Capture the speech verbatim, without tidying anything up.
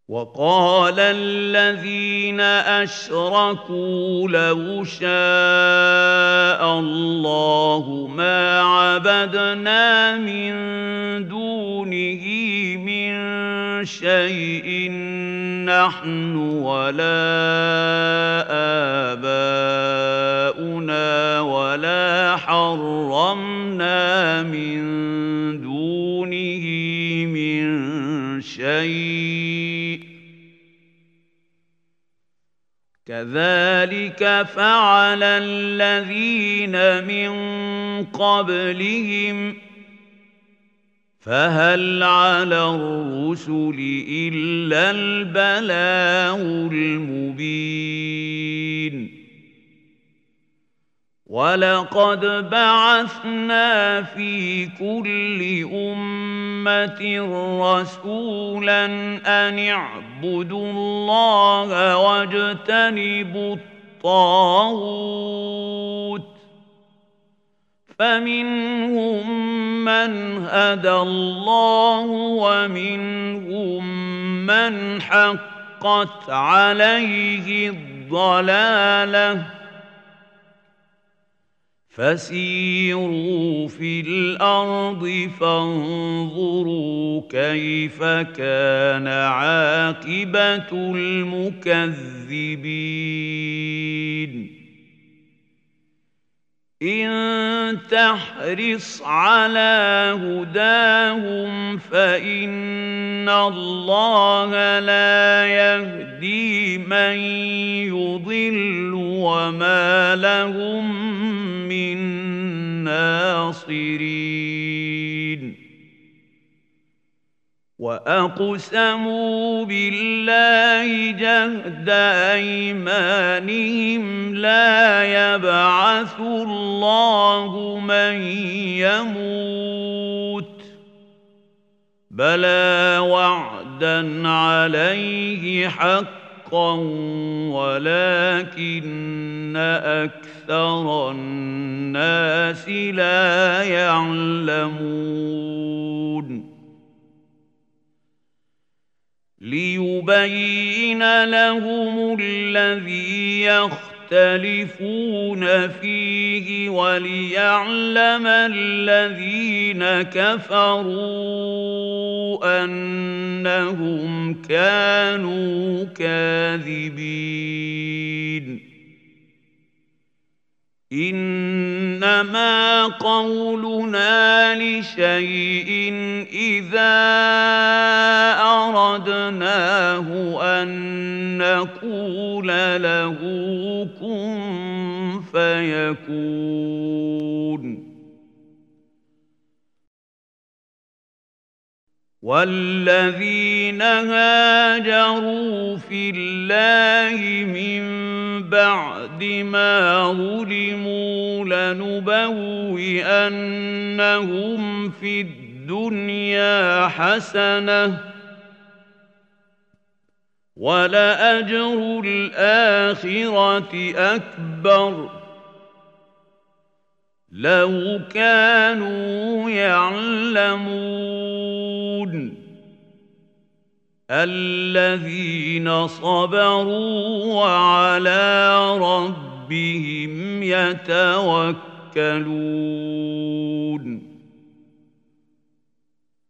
وقال الذين أشركوا لو شاء الله ما عبدنا من دونه من شيء نحن ولا آباؤنا ولا حرمنا من دونه من شيء كذلك فعل الذين من قبلهم فهل على الرسل إلا البلاغ المبين ولقد بعثنا في كل أمة رسولا أن اعبدوا الله واجتنبوا الطاغوت فمنهم من هدى الله ومنهم من حقت عليه الضلالة فسيروا في الأرض فانظروا كيف كان عاقبة المكذبين إن تحرص على هداهم فإن الله لا يهدي من يضل وما لهم من ناصرين وأقسموا بالله جهد أيمانهم لا يبعث الله من يموت بلى وعدا عليه حقا ولكن أكثر الناس لا يعلمون ليبين لهم الذي يختلفون فيه وليعلم الذين كفروا أنهم كانوا كاذبين إنما قولنا لشيء إذا أردناه أن نقول له كن فيكون والذين هاجروا في الله من بعد ما ظلموا لنبوئنهم في الدنيا حسنة ولأجر الآخرة أكبر لو كانوا يعلمون الذين صبروا وعلى ربهم يتوكلون